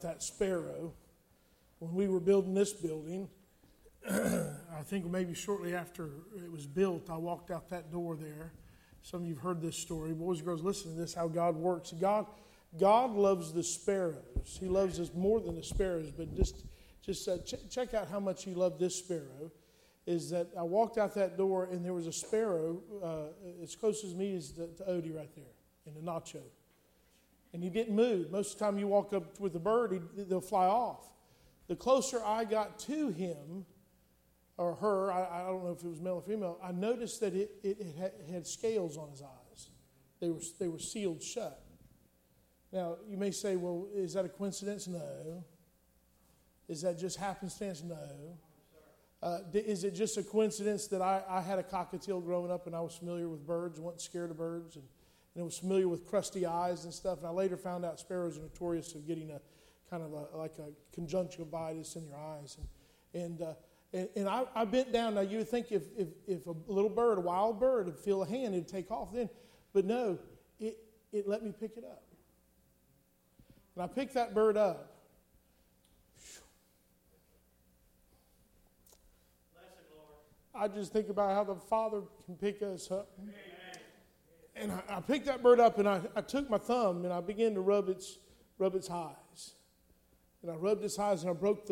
that sparrow when we were building this building. I think maybe shortly after it was built, I walked out that door there. Some of you have heard this story. Boys and girls, listen to this, how God works. God loves the sparrows. He loves us more than the sparrows, but just check out how much He loved this sparrow. Is that I walked out that door and there was a sparrow as close as me as to Odie right there in the nacho. And he didn't move. Most of the time you walk up with a bird, they'll fly off. The closer I got to him, or her, I don't know if it was male or female, I noticed that it had scales on his eyes. They were sealed shut. Now, you may say, well, is that a coincidence? No. Is that just happenstance? No. Is it just a coincidence that I had a cockatiel growing up and I was familiar with birds, wasn't scared of birds, and I was familiar with crusty eyes and stuff, and I later found out sparrows are notorious of getting a kind of like a conjunctivitis in your eyes. And I bent down. Now, you would think if a little bird, a wild bird, would feel a hand, it'd take off then. But no, it let me pick it up. And I picked that bird up. I just think about how the Father can pick us up. And I picked that bird up, and I took my thumb, and I began to rub its eyes. And I rubbed its eyes, and I broke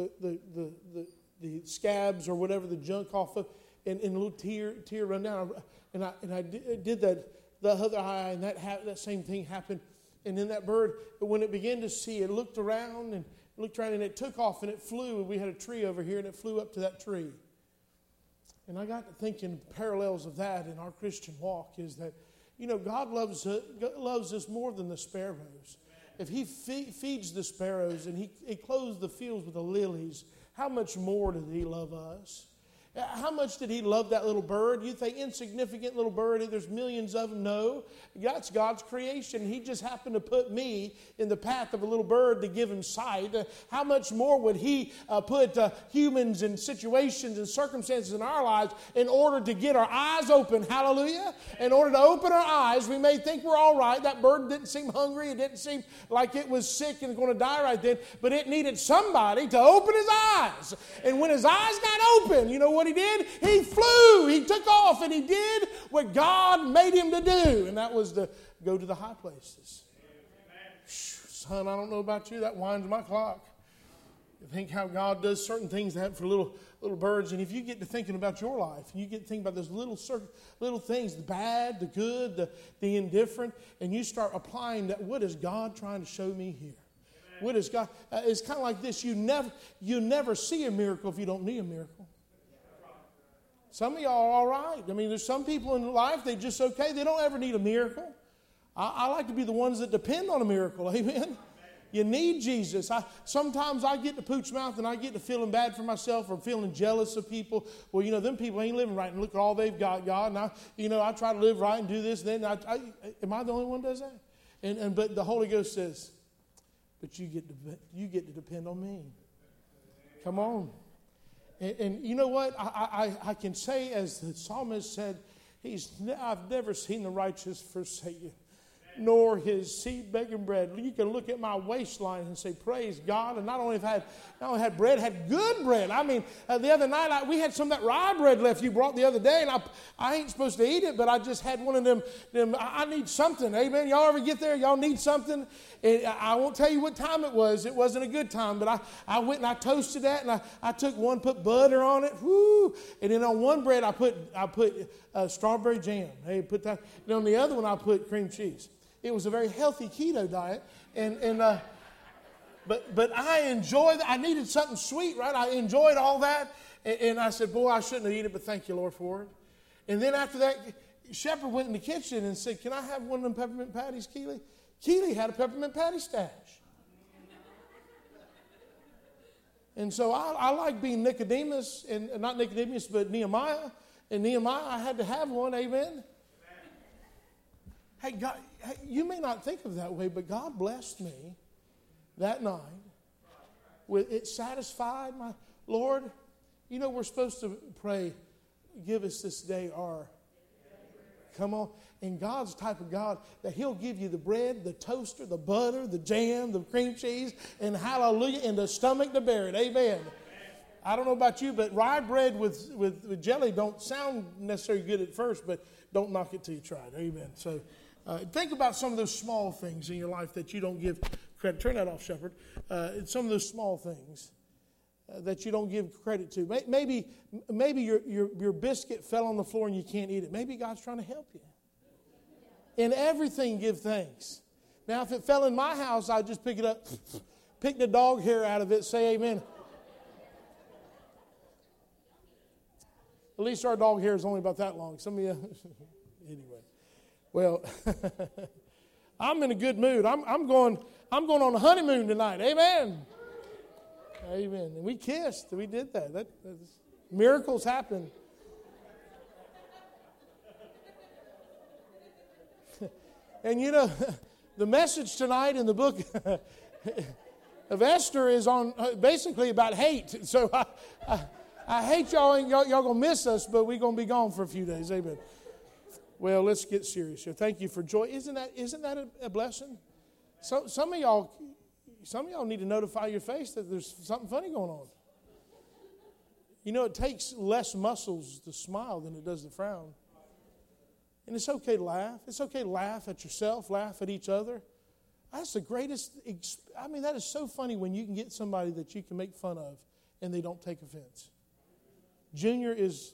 the scabs or whatever, the junk off of, and a little tear run down. And I did that, the other eye, and that same thing happened. And then that bird, when it began to see, it looked around, and it took off, and it flew. And we had a tree over here, and it flew up to that tree. And I got to thinking parallels of that in our Christian walk is that, God loves us more than the sparrows. If He feeds the sparrows and He clothes the fields with the lilies, how much more did He love us? How much did He love that little bird? You think insignificant little bird, there's millions of them. No, that's God's creation. He just happened to put me in the path of a little bird to give Him sight. How much more would He put humans and situations and circumstances in our lives in order to get our eyes open? Hallelujah. In order to open our eyes, we may think we're all right. That bird didn't seem hungry. It didn't seem like it was sick and going to die right then. But it needed somebody to open his eyes. And when his eyes got open, you know what he did? He flew. He took off, and he did what God made him to do, and that was to go to the high places. Son, I don't know about you. That winds my clock. You think how God does certain things that happen for little birds, and if you get to thinking about your life, and you get to thinking about those little things, the bad, the good, the indifferent, and you start applying that, what is God trying to show me here? What is God? It's kind of like this. You never see a miracle if you don't need a miracle. Some of y'all are all right. I mean, there's some people in life, they just okay. They don't ever need a miracle. I like to be the ones that depend on a miracle. Amen. You need Jesus. Sometimes I get to pooch mouth and I get to feeling bad for myself or feeling jealous of people. Well, them people ain't living right, and look at all they've got, God. And I try to live right and do this. And then am I the only one that does that? But the Holy Ghost says, but you get to depend on me. Come on. And you know what? I can say, as the psalmist said, I've never seen the righteous forsaken, nor his seed begging bread. You can look at my waistline and say, praise God. And not only had bread, had good bread. I mean, the other night, we had some of that rye bread left you brought the other day, and I ain't supposed to eat it, but I just had one of them. I need something. Amen. Y'all ever get there? Y'all need something? And I won't tell you what time it was. It wasn't a good time, but I went and I toasted that, and I took one, put butter on it, whoo, and then on one bread I put strawberry jam. Hey, put that. And on the other one I put cream cheese. It was a very healthy keto diet, but I enjoyed that. I needed something sweet, right? I enjoyed all that, and I said, boy, I shouldn't have eaten it, but thank you, Lord, for it. And then after that, Shepherd went in the kitchen and said, can I have one of them peppermint patties, Keely? Keely had a peppermint patty stash. And so I like being Nicodemus, and not Nicodemus, but Nehemiah. And Nehemiah, I had to have one, amen? Hey, God, you may not think of it that way, but God blessed me that night. It satisfied my Lord. We're supposed to pray, give us this day our. Come on. And God's the type of God that He'll give you the bread, the toaster, the butter, the jam, the cream cheese, and hallelujah, and the stomach to bear it. Amen. I don't know about you, but rye bread with jelly don't sound necessarily good at first, but don't knock it till you try it. Amen. So think about some of those small things in your life that you don't give credit. Turn that off, Shepherd. Some of those small things that you don't give credit to. Maybe your biscuit fell on the floor and you can't eat it. Maybe God's trying to help you. In everything, give thanks. Now, if it fell in my house, I'd just pick it up, pick the dog hair out of it, say amen. At least our dog hair is only about that long. Some of you, anyway. Well, I'm in a good mood. I'm going on a honeymoon tonight. Amen. Amen. And we kissed. We did that. Miracles happen. And you know, the message tonight in the book of Esther is on basically about hate. So I hate y'all. Y'all gonna miss us, but we're gonna be gone for a few days. Amen. Well, let's get serious here. Thank you for joy. Isn't that a blessing? So some of y'all need to notify your face that there's something funny going on. You know, it takes less muscles to smile than it does to frown. And it's okay to laugh. It's okay to laugh at yourself, laugh at each other. That's the greatest. That is so funny when you can get somebody that you can make fun of and they don't take offense. Junior is.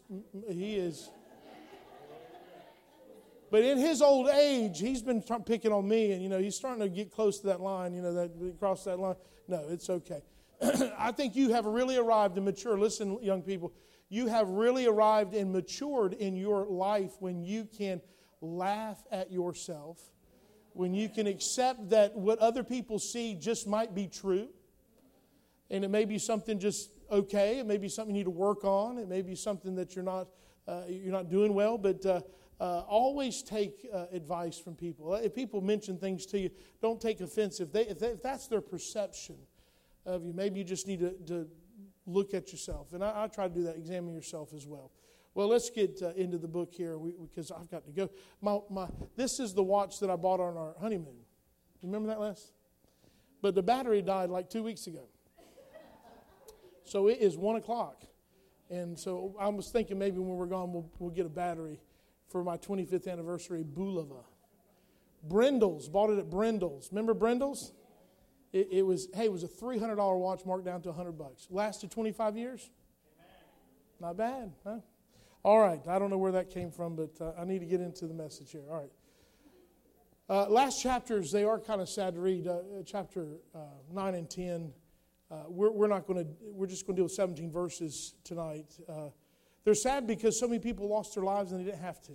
But in his old age, he's been picking on me, and, he's starting to get close to that line, cross that line. No, it's okay. I think you have really arrived and matured. Listen, young people, you have really arrived and matured in your life when you can laugh at yourself, when you can accept that what other people see just might be true, and it may be something just okay. It may be something you need to work on. It may be something that you're not doing well, but always take advice from people. If people mention things to you, don't take offense. If that's their perception of you, maybe you just need to look at yourself. And I try to do that. Examine yourself as well. Well, let's get into the book here because I've got to go. This is the watch that I bought on our honeymoon. You remember that, Les? But the battery died like 2 weeks ago. So it is 1 o'clock. And so I was thinking maybe when we're gone, we'll get a battery for my 25th anniversary Bulova. Brindle's, bought it at Brindle's. Remember Brindle's? It was a $300 watch marked down to $100. Lasted 25 years? Not bad, huh? All right, I don't know where that came from, but I need to get into the message here. All right. Last chapters, they are kind of sad to read. Chapter 9 and 10. We're just going to deal with 17 verses tonight. They're sad because so many people lost their lives and they didn't have to.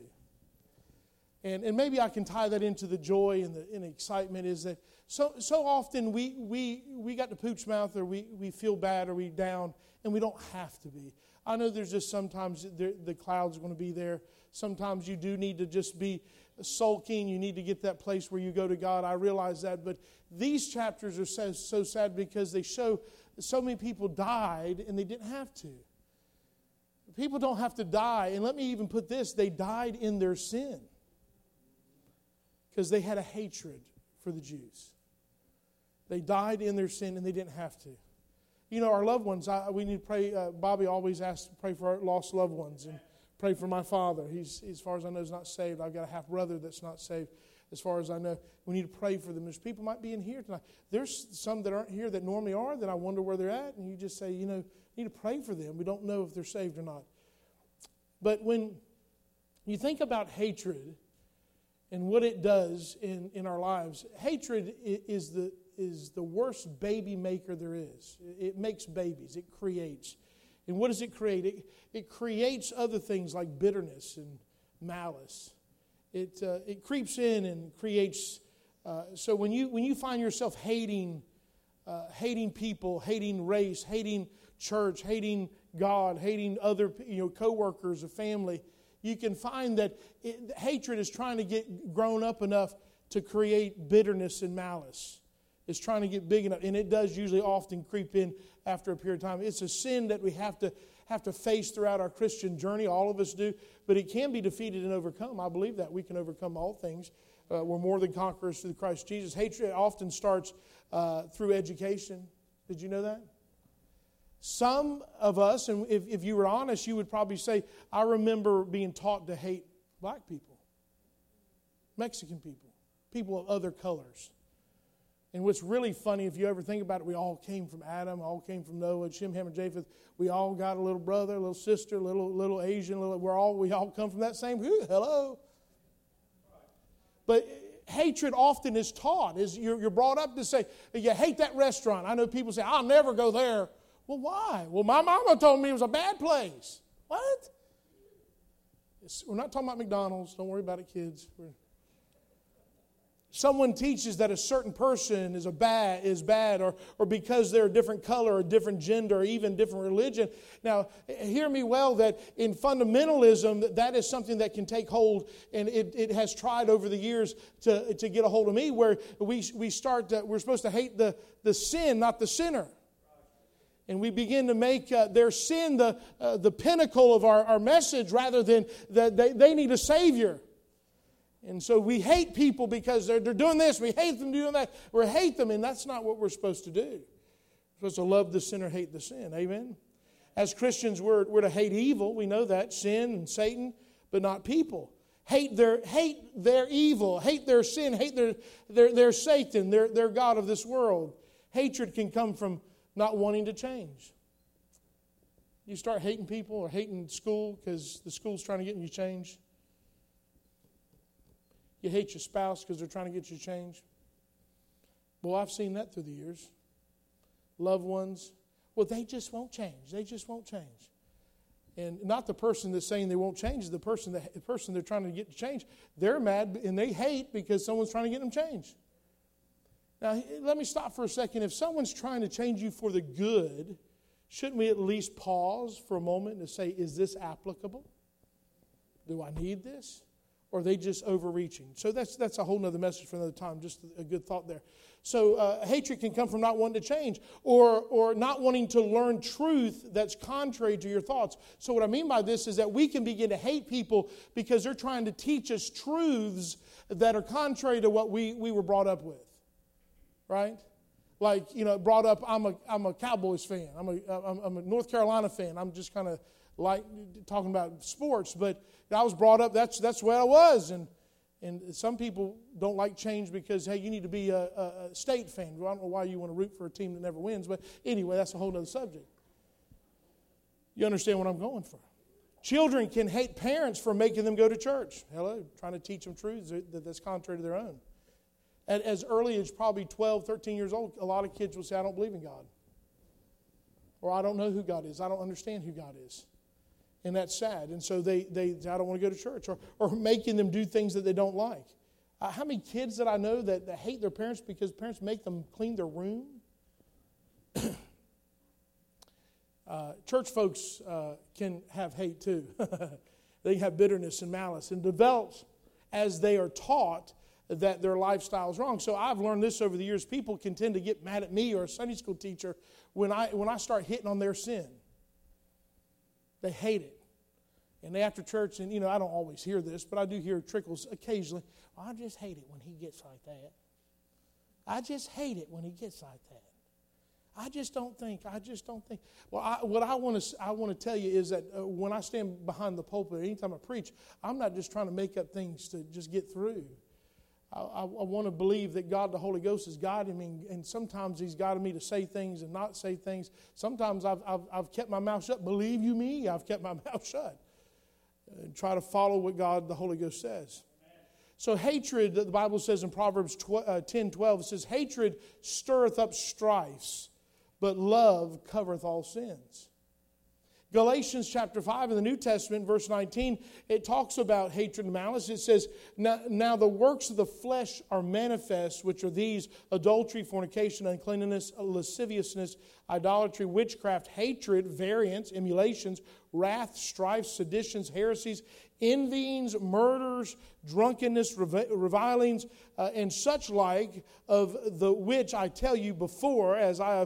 And maybe I can tie that into the joy and the excitement is that so often we got the pooch mouth or we feel bad or we down and we don't have to be. I know there's just sometimes the cloud's going to be there. Sometimes you do need to just be sulking. You need to get that place where you go to God. I realize that. But these chapters are so sad because they show so many people died and they didn't have to. People don't have to die. And let me even put this. They died in their sin because they had a hatred for the Jews. They died in their sin and they didn't have to. You know, our loved ones, we need to pray. Bobby always asks to pray for our lost loved ones and pray for my father. He's, as far as I know, is not saved. I've got a half brother that's not saved. As far as I know, we need to pray for them. There's people might be in here tonight. There's some that aren't here that normally are that I wonder where they're at. And you just say, you need to pray for them. We don't know if they're saved or not. But when you think about hatred and what it does in our lives, hatred is the worst baby maker there is. It makes babies. It creates. And what does it create? It creates other things like bitterness and malice. It creeps in and creates. So when you find yourself hating people, hating race, hating church, hating God, hating other coworkers or family, you can find that hatred is trying to get grown up enough to create bitterness and malice. It's trying to get big enough, and it does usually often creep in after a period of time. It's a sin that we have have to face throughout our Christian journey. All of us do. But it can be defeated and overcome. I believe that. We can overcome all things. We're more than conquerors through Christ Jesus. Hatred often starts through education. Did you know that? Some of us, and if you were honest, you would probably say, I remember being taught to hate black people, Mexican people, people of other colors. And what's really funny, if you ever think about it, we all came from Adam, all came from Noah, Shem, Ham, and Japheth. We all got a little brother, a little sister, a little Asian. We all come from that same. Hello. But hatred often is taught. You're brought up to say, you hate that restaurant. I know people say, I'll never go there. Well, why? Well, my mama told me it was a bad place. What? We're not talking about McDonald's. Don't worry about it, kids. Someone teaches that a certain person is bad, or because they're a different color, or different gender, or even different religion. Now, hear me well, that in fundamentalism, that is something that can take hold, and it has tried over the years to get a hold of me, where we're supposed to hate the sin, not the sinner. And we begin to make their sin the pinnacle of our message, rather than that they need a Savior. And so we hate people because they're doing this. We hate them doing that. We hate them, and that's not what we're supposed to do. We're supposed to love the sinner, hate the sin. Amen? As Christians, we're to hate evil. We know that. Sin and Satan, but not people. Hate their evil. Hate their sin. Hate their Satan, their God of this world. Hatred can come from not wanting to change. You start hating people or hating school because the school's trying to get you changed. You hate your spouse because they're trying to get you changed. Well, I've seen that through the years. Loved ones, well, they just won't change. They just won't change. And not the person that's saying they won't change, the person they're trying to get to change. They're mad and they hate because someone's trying to get them changed. Now, let me stop for a second. If someone's trying to change you for the good, shouldn't we at least pause for a moment and say, is this applicable? Do I need this? Or are they just overreaching? So that's a whole other message for another time, just a good thought there. So hatred can come from not wanting to change or not wanting to learn truth that's contrary to your thoughts. So what I mean by this is that we can begin to hate people because they're trying to teach us truths that are contrary to what we were brought up with. Right? Like, brought up, I'm a Cowboys fan. I'm a North Carolina fan. I'm just kind of like talking about sports, but I was brought up, that's where I was. And some people don't like change because, hey, you need to be a state fan. Well, I don't know why you want to root for a team that never wins, but anyway, that's a whole other subject. You understand what I'm going for. Children can hate parents for making them go to church. Hello, trying to teach them truths that's contrary to their own. At as early as probably 12, 13 years old, a lot of kids will say, I don't believe in God. Or I don't know who God is. I don't understand who God is. And that's sad. And so I don't want to go to church. Or making them do things that they don't like. How many kids that I know that hate their parents because parents make them clean their room? Church folks can have hate too. They have bitterness and malice, and develops as they are taught that their lifestyle is wrong. So I've learned this over the years. People can tend to get mad at me or a Sunday school teacher when I start hitting on their sin. They hate it. And after church, and I don't always hear this, but I do hear trickles occasionally. Well, I just hate it when he gets like that. I just hate it when he gets like that. I just don't think. Well, what I want to tell you is that when I stand behind the pulpit, anytime I preach, I'm not just trying to make up things to just get through. I want to believe that God, the Holy Ghost, is guiding me, and sometimes He's guiding me to say things and not say things. Sometimes I've kept my mouth shut. Believe you me, I've kept my mouth shut. And try to follow what God, the Holy Ghost, says. So hatred, the Bible says in Proverbs 10:12, it says, hatred stirreth up strifes, but love covereth all sins. Galatians chapter 5 in the New Testament, verse 19, it talks about hatred and malice. It says, now the works of the flesh are manifest, which are these: adultery, fornication, uncleanness, lasciviousness, idolatry, witchcraft, hatred, variance, emulations, wrath, strife, seditions, heresies, envyings, murders, drunkenness, revilings, and such like, of the which I tell you before, as I have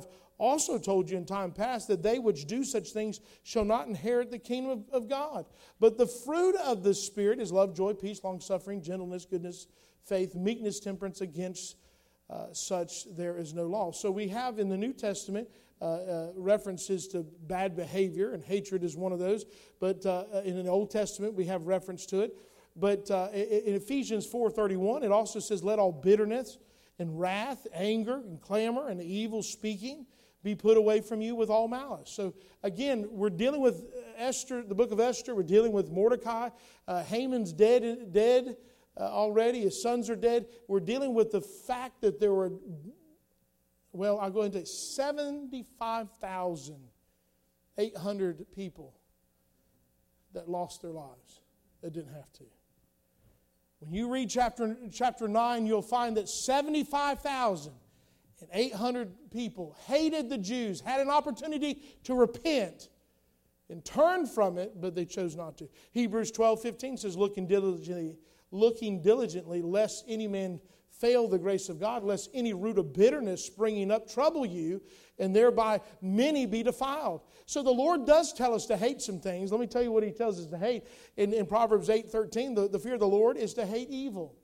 also told you in time past that they which do such things shall not inherit the kingdom of God. But the fruit of the Spirit is love, joy, peace, long-suffering, gentleness, goodness, faith, meekness, temperance. Against such there is no law. So we have in the New Testament references to bad behavior, and hatred is one of those. But in the Old Testament, we have reference to it. But in Ephesians 4:31, it also says, let all bitterness and wrath, anger and clamor and evil speaking be put away from you with all malice. So again, we're dealing with Esther, the book of Esther. We're dealing with Mordecai. Haman's dead already. His sons are dead. We're dealing with the fact that there were, well, I'll go into 75,800 people that lost their lives that didn't have to. When you read chapter 9, you'll find that 75,800 people hated the Jews, had an opportunity to repent and turn from it, but they chose not to. Hebrews 12:15 says, looking diligently, lest any man fail the grace of God, lest any root of bitterness springing up trouble you, and thereby many be defiled. So the Lord does tell us to hate some things. Let me tell you what He tells us to hate. In Proverbs 8:13, the fear of the Lord is to hate evil,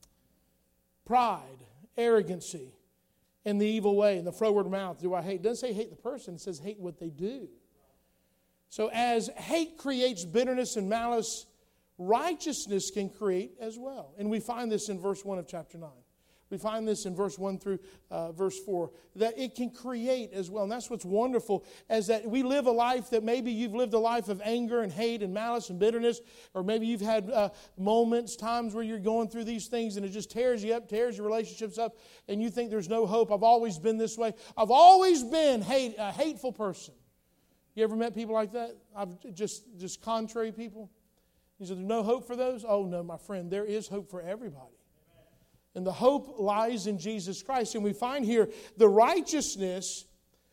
pride, arrogancy, and the evil way, and the froward mouth do I hate. It doesn't say hate the person, it says hate what they do. So as hate creates bitterness and malice, righteousness can create as well. And we find this in verse 1 of chapter 9. We find this in verse 1 through verse 4, that it can create as well. And that's what's wonderful, is that we live a life that maybe you've lived a life of anger and hate and malice and bitterness, or maybe you've had moments, times where you're going through these things and it just tears you up, tears your relationships up, and you think there's no hope. I've always been this way. I've always been a hateful person. You ever met people like that? I've just contrary people? You said, there's no hope for those? Oh, no, my friend, there is hope for everybody. And the hope lies in Jesus Christ. And we find here that righteousness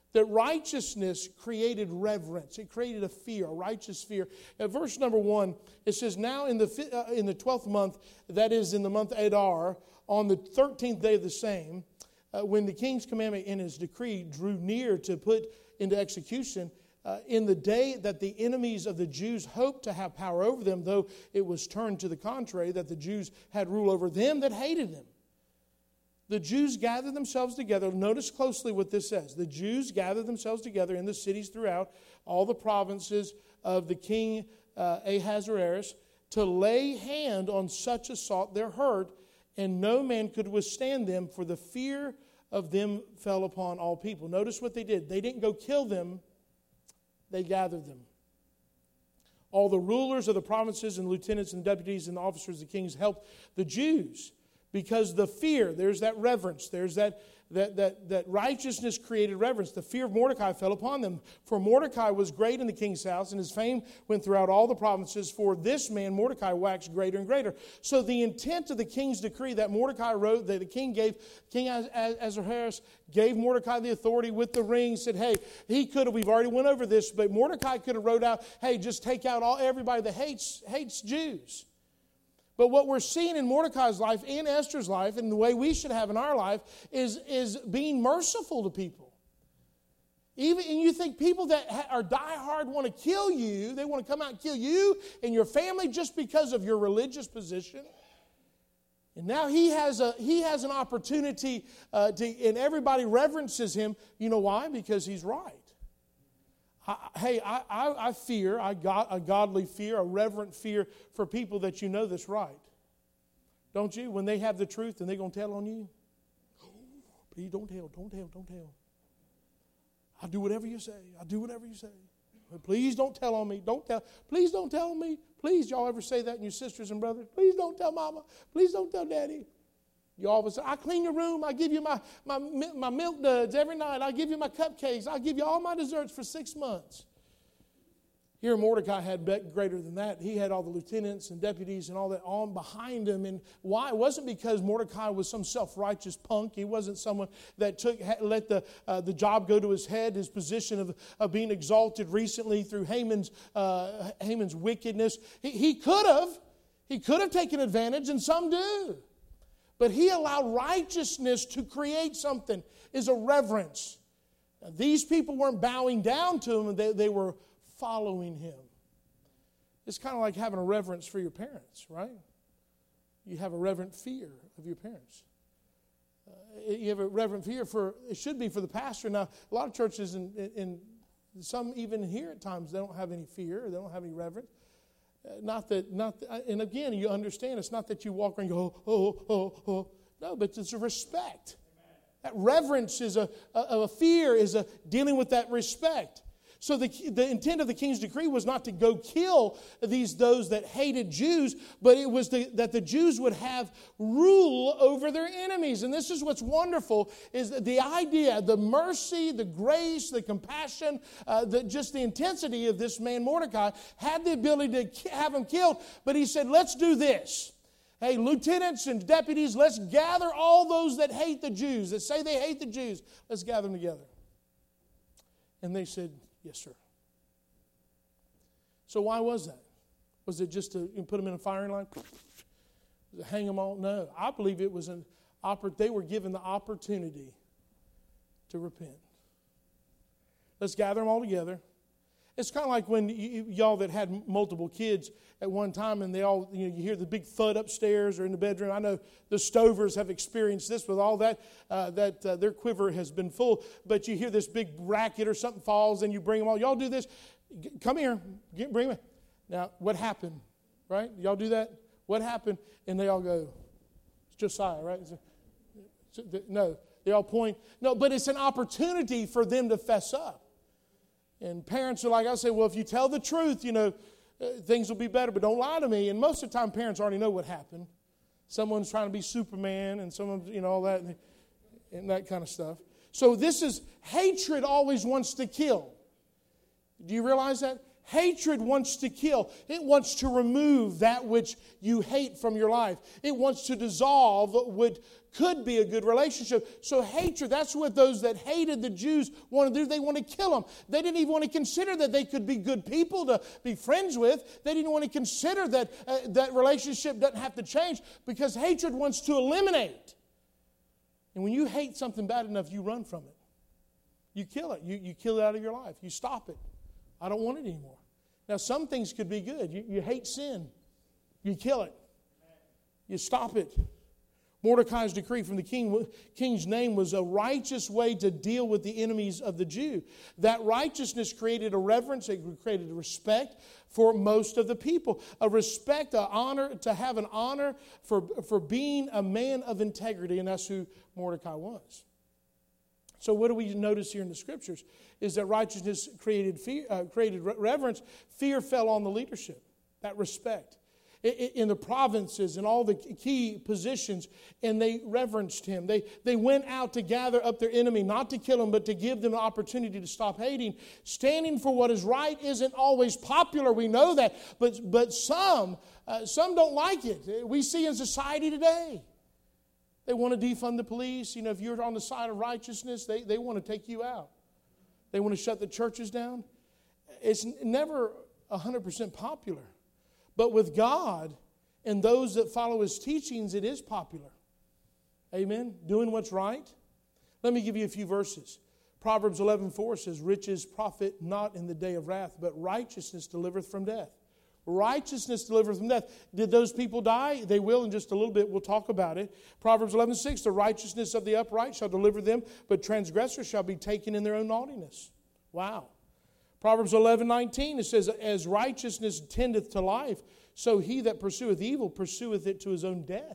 created reverence. It created a fear, a righteous fear. At verse number 1, it says, now in the 12th month, that is in the month Adar, on the 13th day of the same, when the king's commandment and his decree drew near to put into execution, in the day that the enemies of the Jews hoped to have power over them, though it was turned to the contrary, that the Jews had rule over them that hated them. The Jews gathered themselves together. Notice closely what this says. The Jews gathered themselves together in the cities throughout all the provinces of the king Ahasuerus to lay hand on such as sought their hurt, and no man could withstand them, for the fear of them fell upon all people. Notice what they did. They didn't go kill them. They gathered them. All the rulers of the provinces and lieutenants and deputies and the officers of the kings helped the Jews, because the fear, there's that reverence, there's that righteousness created reverence. The fear of Mordecai fell upon them. For Mordecai was great in the king's house, and his fame went throughout all the provinces. For this man, Mordecai, waxed greater and greater. So the intent of the king's decree that Mordecai wrote, that the king gave, King Ahasuerus gave Mordecai the authority with the ring, said, hey, he could have, we've already went over this, but Mordecai could have wrote out, hey, just take out everybody that hates Jews. But what we're seeing in Mordecai's life, in Esther's life, and the way we should have in our life is being merciful to people. And you think people that are diehard want to kill you, they want to come out and kill you and your family just because of your religious position. And now he has an opportunity and everybody reverences him. You know why? Because he's right. I fear, I got a godly fear, a reverent fear for people that you know that's right. Don't you? When they have the truth and they're going to tell on you. Please don't tell. I'll do whatever you say. But please don't tell on me. Please don't tell on me. Please, y'all ever say that in your sisters and brothers? Please don't tell mama. Please don't tell daddy. You always say, I clean your room. I give you my milk duds every night. I give you my cupcakes. I'll give you all my desserts for 6 months. Here Mordecai had greater than that. He had all the lieutenants and deputies and all that on behind him. And why? It wasn't because Mordecai was some self-righteous punk. He wasn't someone that let the job go to his head, his position of being exalted recently through Haman's wickedness. He could have taken advantage, and some do. But he allowed righteousness to create something, is a reverence. These people weren't bowing down to him, they were following him. It's kind of like having a reverence for your parents, right? You have a reverent fear of your parents. You have a reverent fear it should be for the pastor. Now, a lot of churches, and some even here at times, they don't have any fear, they don't have any reverence. And again, you understand, it's not that you walk around and go, oh. No, but it's a respect. That reverence is a fear, is a dealing with that respect. So the intent of the king's decree was not to go kill those that hated Jews, but it was that the Jews would have rule over their enemies. And this is what's wonderful, is the idea, the mercy, the grace, the compassion, just the intensity of this man Mordecai had the ability to have him killed. But he said, let's do this. Hey, lieutenants and deputies, let's gather all those that hate the Jews, that say they hate the Jews. Let's gather them together. And they said, yes, sir. So why was that? Was it just to put them in a firing line? Hang them all? No. I believe it was they were given the opportunity to repent. Let's gather them all together. It's kind of like when y'all that had multiple kids at one time, and they all, you hear the big thud upstairs or in the bedroom. I know the Stovers have experienced this with all that, their quiver has been full. But you hear this big racket or something falls, and you bring them all. Y'all do this. Come here. Bring them. Now, what happened? Right? Y'all do that? What happened? And they all go, it's Josiah, right? No. They all point. No, but it's an opportunity for them to fess up. And parents are like, I say, well, if you tell the truth, things will be better, but don't lie to me. And most of the time, parents already know what happened. Someone's trying to be Superman, and someone's, all that, and that kind of stuff. So this is, hatred always wants to kill. Do you realize that? Hatred wants to kill. It wants to remove that which you hate from your life. It wants to dissolve what could be a good relationship. So hatred, that's what those that hated the Jews want to do. They want to kill them. They didn't even want to consider that they could be good people to be friends with. They didn't want to consider that that relationship doesn't have to change, because hatred wants to eliminate. And when you hate something bad enough, you run from it. You kill it. You kill it out of your life. You stop it. I don't want it anymore. Now, some things could be good. You hate sin. You kill it. You stop it. Mordecai's decree from the king's name was a righteous way to deal with the enemies of the Jew. That righteousness created a reverence, it created a respect for most of the people. A respect, an honor, to have an honor for being a man of integrity, and that's who Mordecai was. So what do we notice here in the Scriptures? Is that righteousness created reverence. Fear fell on the leadership, that respect. In the provinces and all the key positions, and they reverenced him. They went out to gather up their enemy, not to kill him, but to give them an opportunity to stop hating. Standing for what is right isn't always popular, we know that, but some don't like it. We see in society today. They want to defund the police. If you're on the side of righteousness, they want to take you out. They want to shut the churches down. It's never 100% popular. But with God and those that follow His teachings, it is popular. Amen? Doing what's right. Let me give you a few verses. Proverbs 11:4 says, riches profit not in the day of wrath, but righteousness delivereth from death. Righteousness delivereth from death. Did those people die? They will in just a little bit. We'll talk about it. Proverbs 11:6, the righteousness of the upright shall deliver them, but transgressors shall be taken in their own naughtiness. Wow. Proverbs 11:19, it says, as righteousness tendeth to life, so he that pursueth evil pursueth it to his own death.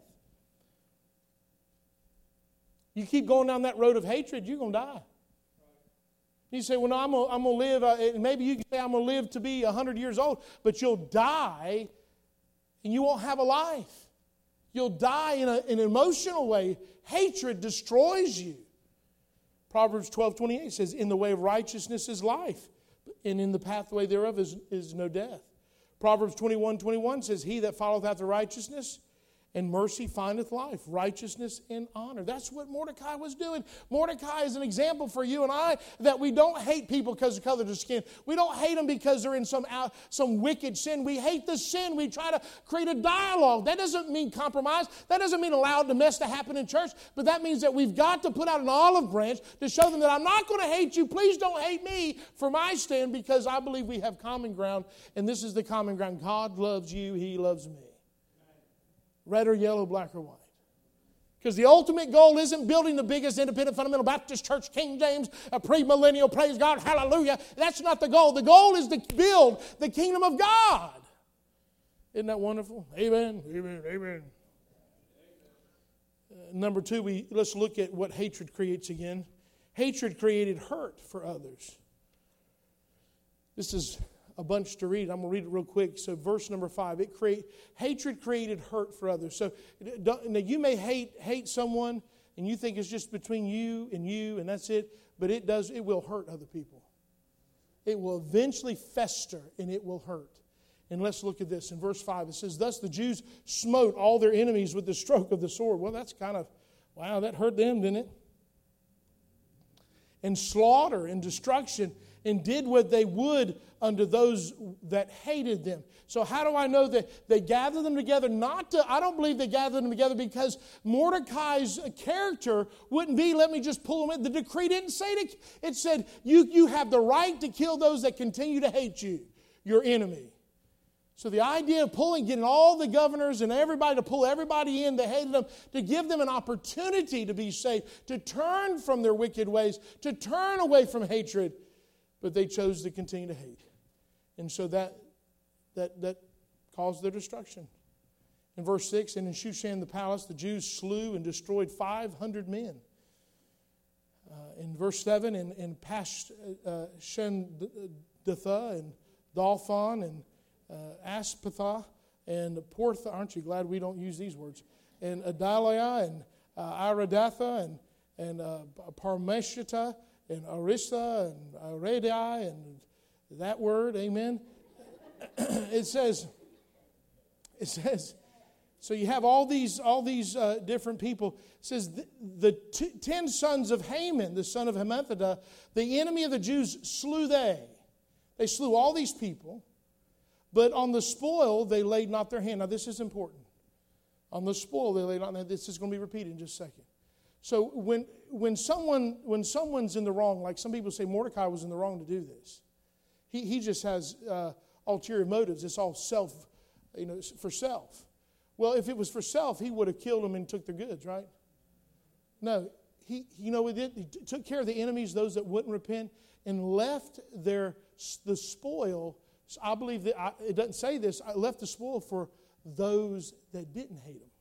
You keep going down that road of hatred, you're going to die. You say, well, no, I'm going to live, maybe you can say I'm going to live to be 100 years old, but you'll die and you won't have a life. You'll die in an emotional way. Hatred destroys you. Proverbs 12:28 says, in the way of righteousness is life, and in the pathway thereof is no death. Proverbs 21:21 says, he that followeth after righteousness And mercy findeth life, righteousness and honor. That's what Mordecai was doing. Mordecai is an example for you and I that we don't hate people because of the color of their skin. We don't hate them because they're in some wicked sin. We hate the sin. We try to create a dialogue. That doesn't mean compromise. That doesn't mean allow the mess to happen in church. But that means that we've got to put out an olive branch to show them that I'm not going to hate you. Please don't hate me for my sin, because I believe we have common ground. And this is the common ground. God loves you. He loves me. Red or yellow, black or white. Because the ultimate goal isn't building the biggest independent fundamental Baptist church, King James, a premillennial, praise God, hallelujah. That's not the goal. The goal is to build the kingdom of God. Isn't that wonderful? Amen, amen, amen. Number two, let's look at what hatred creates again. Hatred created hurt for others. This is a bunch to read. I'm going to read it real quick. So verse number 5, hatred created hurt for others. So now you may hate someone and you think it's just between you and that's it, but it will hurt other people. It will eventually fester and it will hurt. And let's look at this. In verse 5 it says, thus the Jews smote all their enemies with the stroke of the sword. Well, that's kind of, wow, that hurt them, didn't it? And slaughter and destruction, and did what they would unto those that hated them. So how do I know that they gathered them together? I don't believe they gathered them together because Mordecai's character wouldn't be, let me just pull them in. The decree didn't say it said, you have the right to kill those that continue to hate you, your enemy. So the idea of getting all the governors and everybody to pull everybody in that hated them, to give them an opportunity to be saved, to turn from their wicked ways, to turn away from hatred, but they chose to continue to hate. And so that caused their destruction. In verse 6, and in Shushan the palace, the Jews slew and destroyed 500 men. In verse 7, in Pashshendatha and Dalphon and Aspatha and Portha, aren't you glad we don't use these words? And Adaliah and Iradatha and Parmeshita and Arissa and Aradai and that word, amen. It says, so you have all these different people. It says the 10 sons of Haman, the son of Hammedatha, the enemy of the Jews slew they. They slew all these people, but on the spoil they laid not their hand. Now this is important. On the spoil they laid not their hand. This is going to be repeated in just a second. So when someone's in the wrong, like some people say Mordecai was in the wrong to do this. He just has ulterior motives. It's all self, for self. Well, if it was for self, he would have killed them and took their goods, right? No, he did. He took care of the enemies, those that wouldn't repent, and left the spoil. So I believe that it doesn't say this. I left the spoil for those that didn't hate him.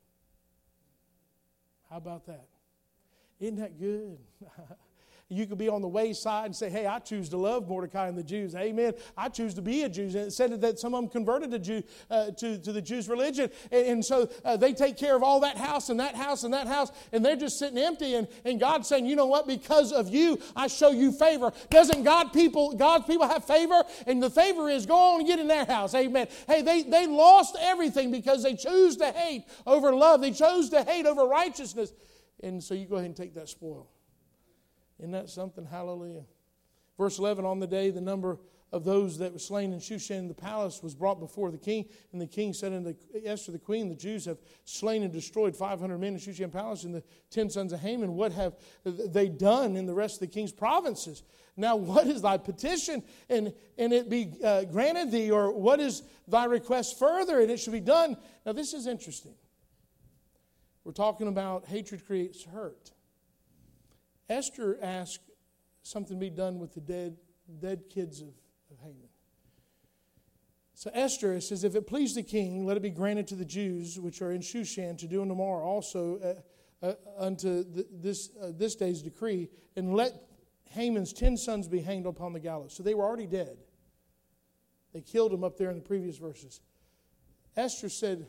How about that? Isn't that good? You could be on the wayside and say, hey, I choose to love Mordecai and the Jews. Amen. I choose to be a Jew. And it said that some of them converted to the Jews' religion. And so they take care of all that house and that house and that house. And they're just sitting empty. And God's saying, you know what? Because of you, I show you favor. Doesn't God's people have favor? And the favor is go on and get in their house. Amen. Hey, they lost everything because they chose to hate over love. They chose to hate over righteousness. And so you go ahead and take that spoil. Isn't that something? Hallelujah. Verse 11, on the day the number of those that were slain in Shushan the palace was brought before the king. And the king said unto Esther the queen, the Jews have slain and destroyed 500 men in Shushan palace and the 10 sons of Haman. What have they done in the rest of the king's provinces? Now what is thy petition? And it be granted thee, or what is thy request further? And it should be done. Now this is interesting. We're talking about hatred creates hurt. Esther asked something to be done with the dead kids of Haman. So Esther, it says, if it please the king, let it be granted to the Jews which are in Shushan to do in tomorrow also unto this day's decree, and let Haman's 10 sons be hanged upon the gallows. So they were already dead. They killed them up there in the previous verses. Esther said,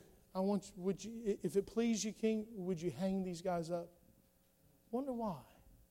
if it please you, king, would you hang these guys up? Wonder why.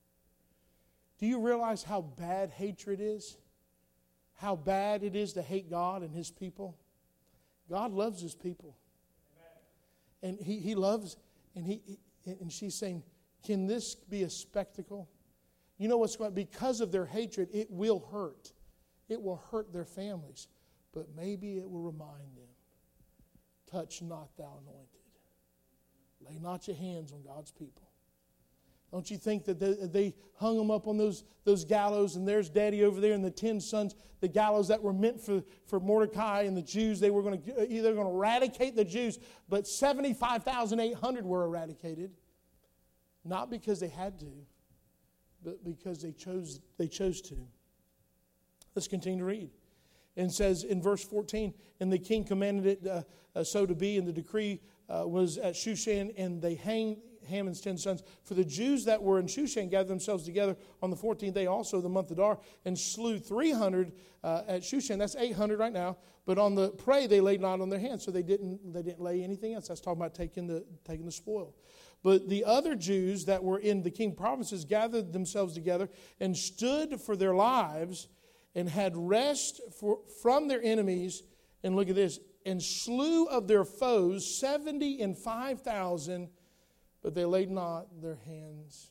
Do you realize how bad hatred is? How bad it is to hate God and His people? God loves His people. And he loves, and she's saying, can this be a spectacle? You know what's going on? Because of their hatred, it will hurt. It will hurt their families. But maybe it will remind them, touch not thou anointed. Lay not your hands on God's people. Don't you think that they hung them up on those gallows, and there's Daddy over there and the 10 sons, the gallows that were meant for Mordecai and the Jews. They were going to eradicate the Jews, but 75,800 were eradicated. Not because they had to, but because they chose to. Let's continue to read. And it says in verse 14, and the king commanded it so to be, and the decree was at Shushan, and they hanged Haman's 10 sons. For the Jews that were in Shushan gathered themselves together on the 14th day also, the month of Adar, and slew 300 at Shushan. That's 800 right now. But on the prey they laid not on their hands, so they didn't lay anything else. That's talking about taking the spoil. But the other Jews that were in the king provinces gathered themselves together and stood for their lives and had rest from their enemies. And look at this. And slew of their foes 75,000, but they laid not their hands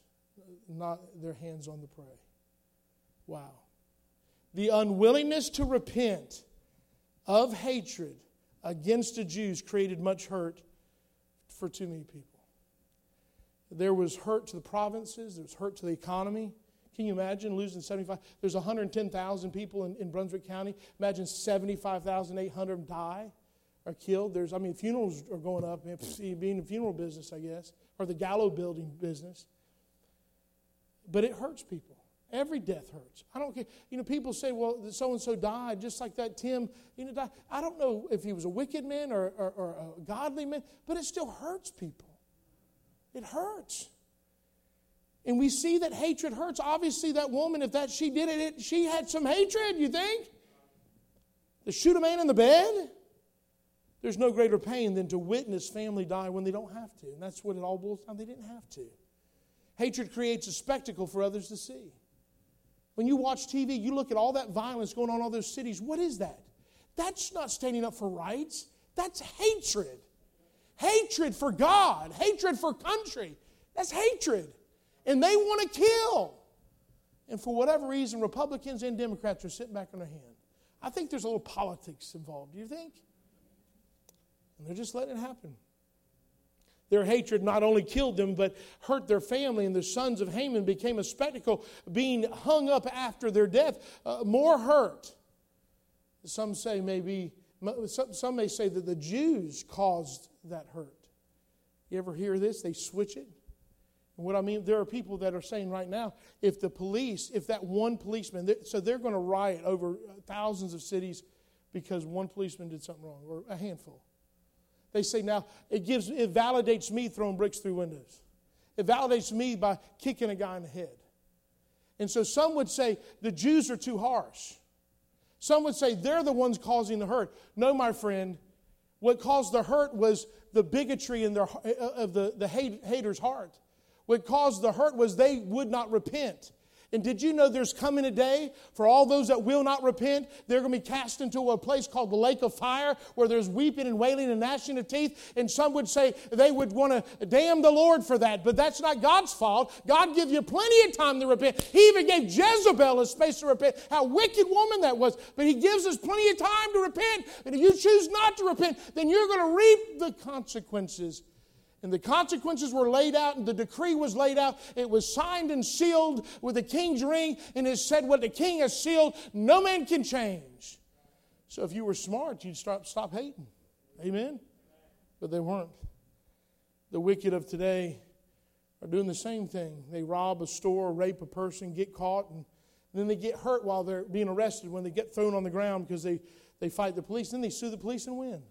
on the prey. Wow. The unwillingness to repent of hatred against the Jews created much hurt for too many people. There was hurt to the provinces. There was hurt to the economy. Can you imagine losing 75? There's 110,000 people in Brunswick County. Imagine 75,800 die or killed. Funerals are going up. Being in the funeral business, I guess, or the gallows building business. But it hurts people. Every death hurts. I don't care. People say, well, so-and-so died just like that Tim, died. I don't know if he was a wicked man or a godly man, but it still hurts people. It hurts. And we see that hatred hurts. Obviously, that woman, if she did it, she had some hatred, you think? To shoot a man in the bed? There's no greater pain than to witness family die when they don't have to. And that's what it all boils down. They didn't have to. Hatred creates a spectacle for others to see. When you watch TV, you look at all that violence going on in all those cities. What is that? That's not standing up for rights. That's hatred. Hatred for God. Hatred for country. That's hatred. And they want to kill. And for whatever reason, Republicans and Democrats are sitting back on their hand. I think there's a little politics involved. Do you think? And they're just letting it happen. Their hatred not only killed them, but hurt their family, and the sons of Haman became a spectacle, being hung up after their death. More hurt. Some may say that the Jews caused that hurt. You ever hear this? They switch it. And what I mean, there are people that are saying right now, if that one policeman, so they're going to riot over thousands of cities because one policeman did something wrong, or a handful. They say now, it validates me throwing bricks through windows. It validates me by kicking a guy in the head. And so some would say the Jews are too harsh. Some would say they're the ones causing the hurt. No, my friend, what caused the hurt was the bigotry of the hater's heart. What caused the hurt was they would not repent. And did you know there's coming a day for all those that will not repent? They're going to be cast into a place called the lake of fire where there's weeping and wailing and gnashing of teeth. And some would say they would want to damn the Lord for that. But that's not God's fault. God gives you plenty of time to repent. He even gave Jezebel a space to repent. How wicked woman that was. But He gives us plenty of time to repent. And if you choose not to repent, then you're going to reap the consequences. And the consequences were laid out, and the decree was laid out. It was signed and sealed with the king's ring, and it said what the king has sealed, no man can change. So if you were smart, you'd stop hating. Amen? But they weren't. The wicked of today are doing the same thing. They rob a store, rape a person, get caught, and then they get hurt while they're being arrested when they get thrown on the ground because they fight the police. Then they sue the police and win.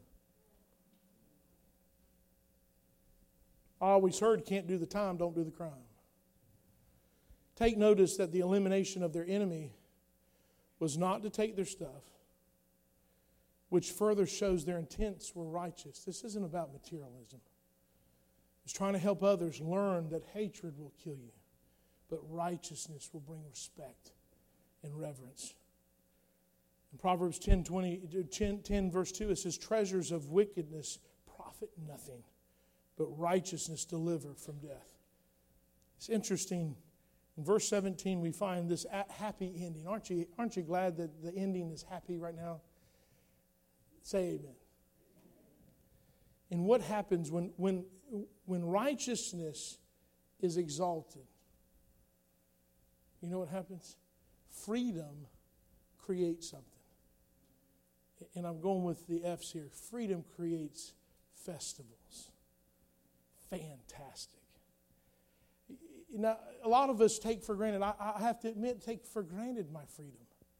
I always heard, can't do the time, don't do the crime. Take notice that the elimination of their enemy was not to take their stuff, which further shows their intents were righteous. This isn't about materialism. It's trying to help others learn that hatred will kill you, but righteousness will bring respect and reverence. In Proverbs 10 verse 2, it says, treasures of wickedness profit nothing, but righteousness deliver from death. It's interesting. In verse 17, we find this happy ending. Aren't you glad that the ending is happy right now? Say amen. And what happens when righteousness is exalted? You know what happens? Freedom creates something. And I'm going with the F's here. Freedom creates festivals. Fantastic. Now, a lot of us take for granted, I have to admit, take for granted my freedom.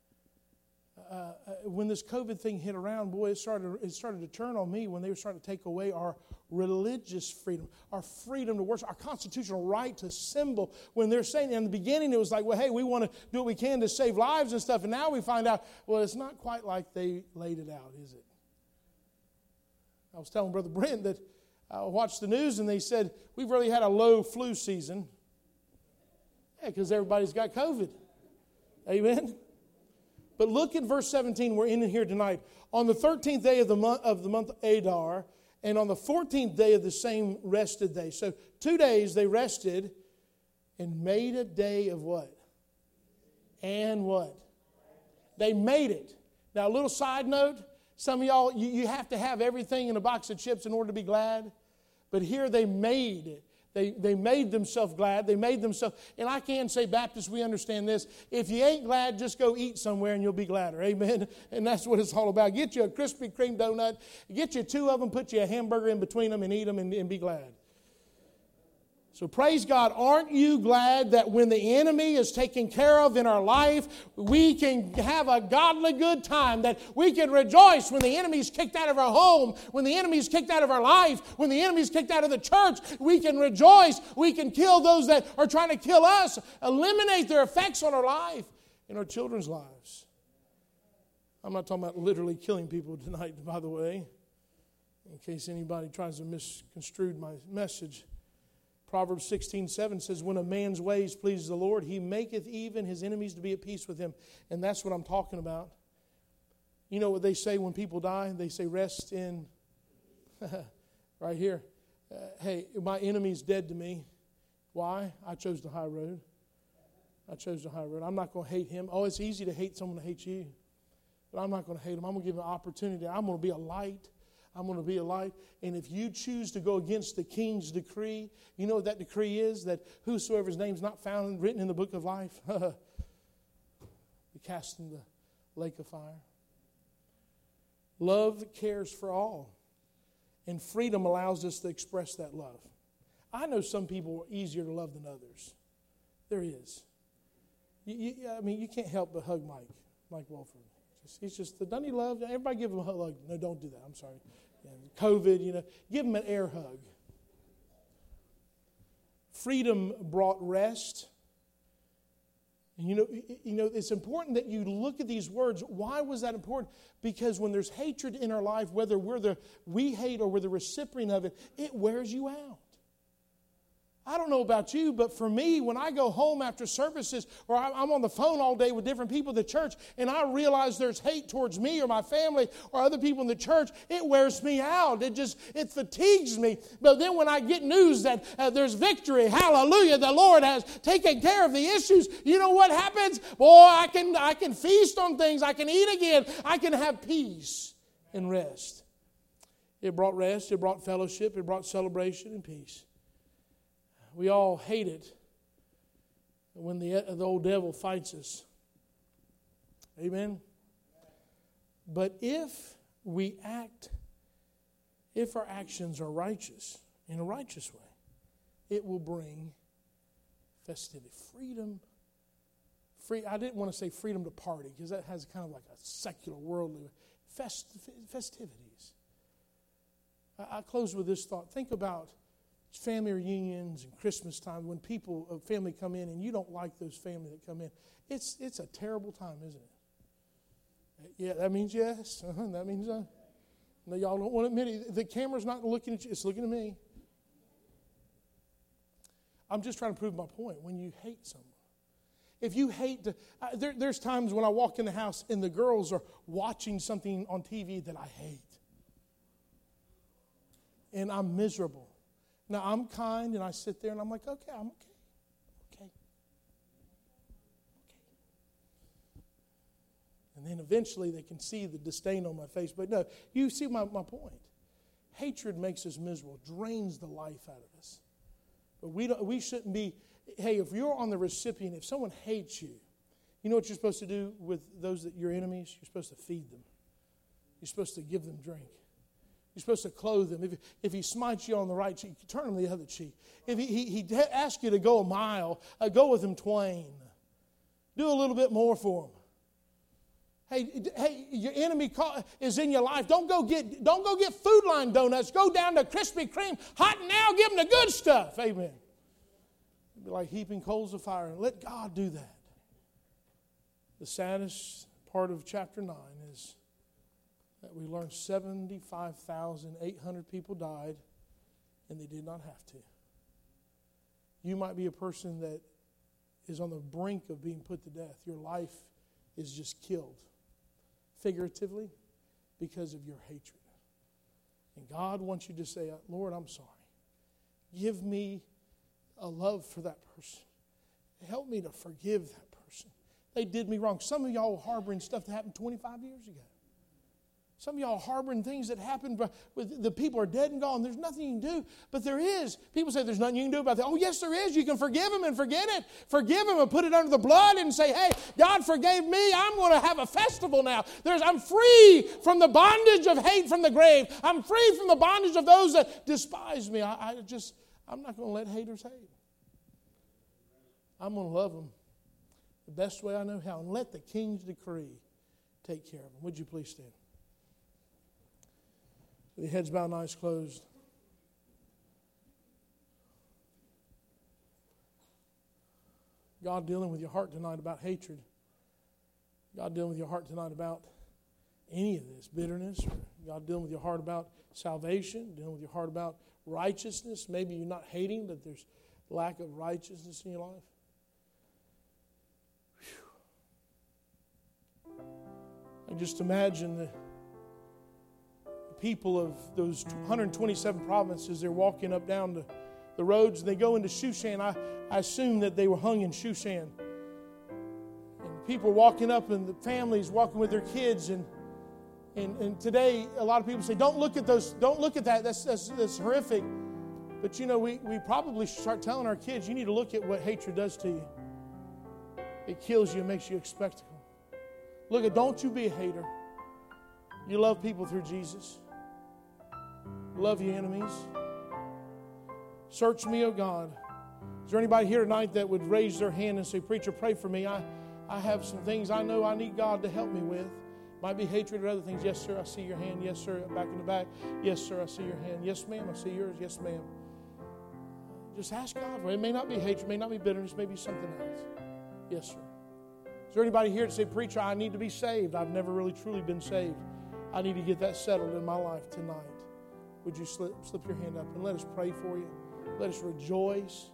When this COVID thing hit around, boy, it started to turn on me when they were starting to take away our religious freedom, our freedom to worship, our constitutional right to assemble. When they're saying, in the beginning, it was like, well, hey, we want to do what we can to save lives and stuff. And now we find out, well, it's not quite like they laid it out, is it? I was telling Brother Brent that I watched the news and they said, we've really had a low flu season. Yeah, because everybody's got COVID. Amen? But look at verse 17. We're in here tonight. On the 13th day of the month Adar, and on the 14th day of the same rested they. So 2 days they rested and made a day of what? And what? They made it. Now, a little side note. Some of y'all, you have to have everything in a box of chips in order to be glad. But here they made it. They made themselves glad. They made themselves, and I can say, Baptists, we understand this. If you ain't glad, just go eat somewhere and you'll be gladder. Amen? And that's what it's all about. Get you a Krispy Kreme donut. Get you 2 of them, put you a hamburger in between them and eat them and be glad. So praise God. Aren't you glad that when the enemy is taken care of in our life, we can have a godly good time, that we can rejoice when the enemy's kicked out of our home, when the enemy's kicked out of our life, when the enemy's kicked out of the church, we can rejoice. We can kill those that are trying to kill us, eliminate their effects on our life and our children's lives. I'm not talking about literally killing people tonight, by the way, in case anybody tries to misconstrue my message. Proverbs 16:7 says, when a man's ways please the Lord, he maketh even his enemies to be at peace with him. And that's what I'm talking about. You know what they say when people die? They say, rest in, right here. Hey, my enemy's dead to me. Why? I chose the high road. I chose the high road. I'm not going to hate him. Oh, it's easy to hate someone that hates you. But I'm not going to hate him. I'm going to give him an opportunity. I'm going to be a light. I'm going to be a light. And if you choose to go against the king's decree, you know what that decree is? That whosoever's name's not found written in the book of life, be cast in the lake of fire. Love cares for all. And freedom allows us to express that love. I know some people are easier to love than others. There is. You can't help but hug Mike Wolford. He's just, doesn't he love? Everybody give him a hug. No, don't do that. I'm sorry. COVID, give him an air hug. Freedom brought rest. And it's important that you look at these words. Why was that important? Because when there's hatred in our life, whether we hate or we're the recipient of it, it wears you out. I don't know about you, but for me, when I go home after services or I'm on the phone all day with different people at the church and I realize there's hate towards me or my family or other people in the church, it wears me out. It fatigues me. But then when I get news that there's victory, hallelujah, the Lord has taken care of the issues, you know what happens? Boy, I can feast on things. I can eat again. I can have peace and rest. It brought rest. It brought fellowship. It brought celebration and peace. We all hate it when the old devil fights us. Amen? But if our actions are righteous, in a righteous way, it will bring festivity, freedom. I didn't want to say freedom to party because that has kind of like a secular, worldly festivities. I close with this thought. Think about family reunions and Christmas time when family come in and you don't like those family that come in. It's a terrible time, isn't it? Yeah, that means yes. That means no, y'all don't want to admit it. The camera's not looking at you, it's looking at me. I'm just trying to prove my point. When you hate someone, if you hate there's times when I walk in the house and the girls are watching something on TV that I hate. And I'm miserable. Now, I'm kind, and I sit there, and I'm like, okay, I'm okay. Okay. And then eventually they can see the disdain on my face. But no, you see my point. Hatred makes us miserable, drains the life out of us. But we shouldn't be, hey, if you're on the recipient, if someone hates you, you know what you're supposed to do with those that your enemies? You're supposed to feed them. You're supposed to give them drink. You're supposed to clothe them. If he smites you on the right cheek, turn him the other cheek. If he asks you to go a mile, go with him twain. Do a little bit more for him. Hey, your enemy is in your life. Don't go get Food Line donuts. Go down to Krispy Kreme, hot now. Give them the good stuff. Amen. It'd be like heaping coals of fire. Let God do that. The saddest part of chapter 9 is that we learned 75,800 people died, and they did not have to. You might be a person that is on the brink of being put to death. Your life is just killed, figuratively, because of your hatred. And God wants you to say, Lord, I'm sorry. Give me a love for that person. Help me to forgive that person. They did me wrong. Some of y'all are harboring stuff that happened 25 years ago. Some of y'all are harboring things that happened with the people are dead and gone. There's nothing you can do. But there is. People say there's nothing you can do about that. Oh, yes, there is. You can forgive them and forget it. Forgive them and put it under the blood and say, hey, God forgave me. I'm going to have a festival now. I'm free from the bondage of hate from the grave. I'm free from the bondage of those that despise me. I'm not going to let haters hate. I'm going to love them the best way I know how. And let the King's decree take care of them. Would you please stand? With your heads bowed and eyes closed. God dealing with your heart tonight about hatred. God dealing with your heart tonight about any of this, bitterness. God dealing with your heart about salvation, dealing with your heart about righteousness. Maybe you're not hating, but there's lack of righteousness in your life. Whew. I just imagine the people of those 127 provinces, they're walking up down the roads, and they go into Shushan. I assume that they were hung in Shushan. And people are walking up, and the families walking with their kids, and today a lot of people say, don't look at that, that's horrific. But you know, we probably should start telling our kids, you need to look at what hatred does to you. It kills you and makes you a spectacle. Don't you be a hater. You love people through Jesus. Love your enemies. Search me, O God. Is there anybody here tonight that would raise their hand and say, preacher, pray for me. I have some things I know I need God to help me with. Might be hatred or other things. Yes, sir, I see your hand. Yes, sir, back in the back. Yes, sir, I see your hand. Yes, ma'am, I see yours. Yes, ma'am. Just ask God for it. It may not be hatred, it may not be bitterness, it may be something else. Yes, sir. Is there anybody here to say, preacher, I need to be saved. I've never really truly been saved. I need to get that settled in my life tonight. Would you slip your hand up and let us pray for you? Let us rejoice.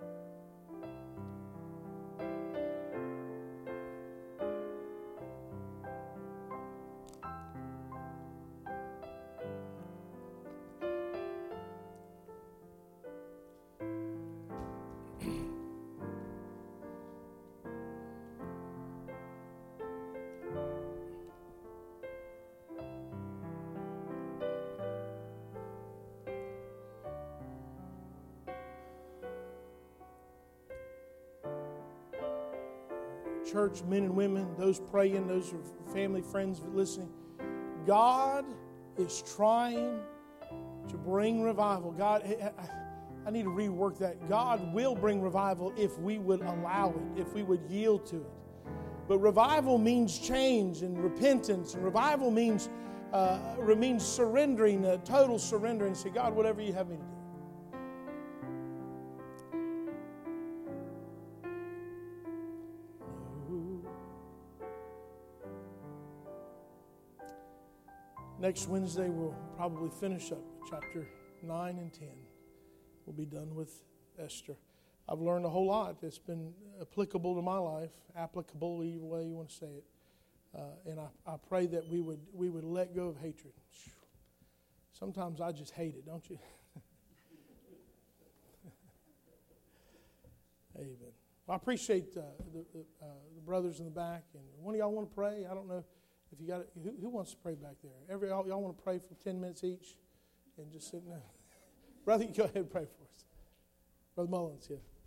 Church, men and women, those praying, those are family, friends listening. God is trying to bring revival. God, I need to rework that. God will bring revival if we would allow it, if we would yield to it. But revival means change and repentance, and revival means surrendering, total surrendering. Say, God, whatever you have me to do. Next Wednesday, we'll probably finish up chapter 9 and 10. We'll be done with Esther. I've learned a whole lot that's been applicable to my life, applicable either way you want to say it. And I pray that we would let go of hatred. Sometimes I just hate it, don't you? Amen. Well, I appreciate the brothers in the back. And one of y'all want to pray? I don't know if you got it. Who wants to pray back there? Y'all want to pray for 10 minutes each and just sit down? Brother, you go ahead and pray for us. Brother Mullins, yeah.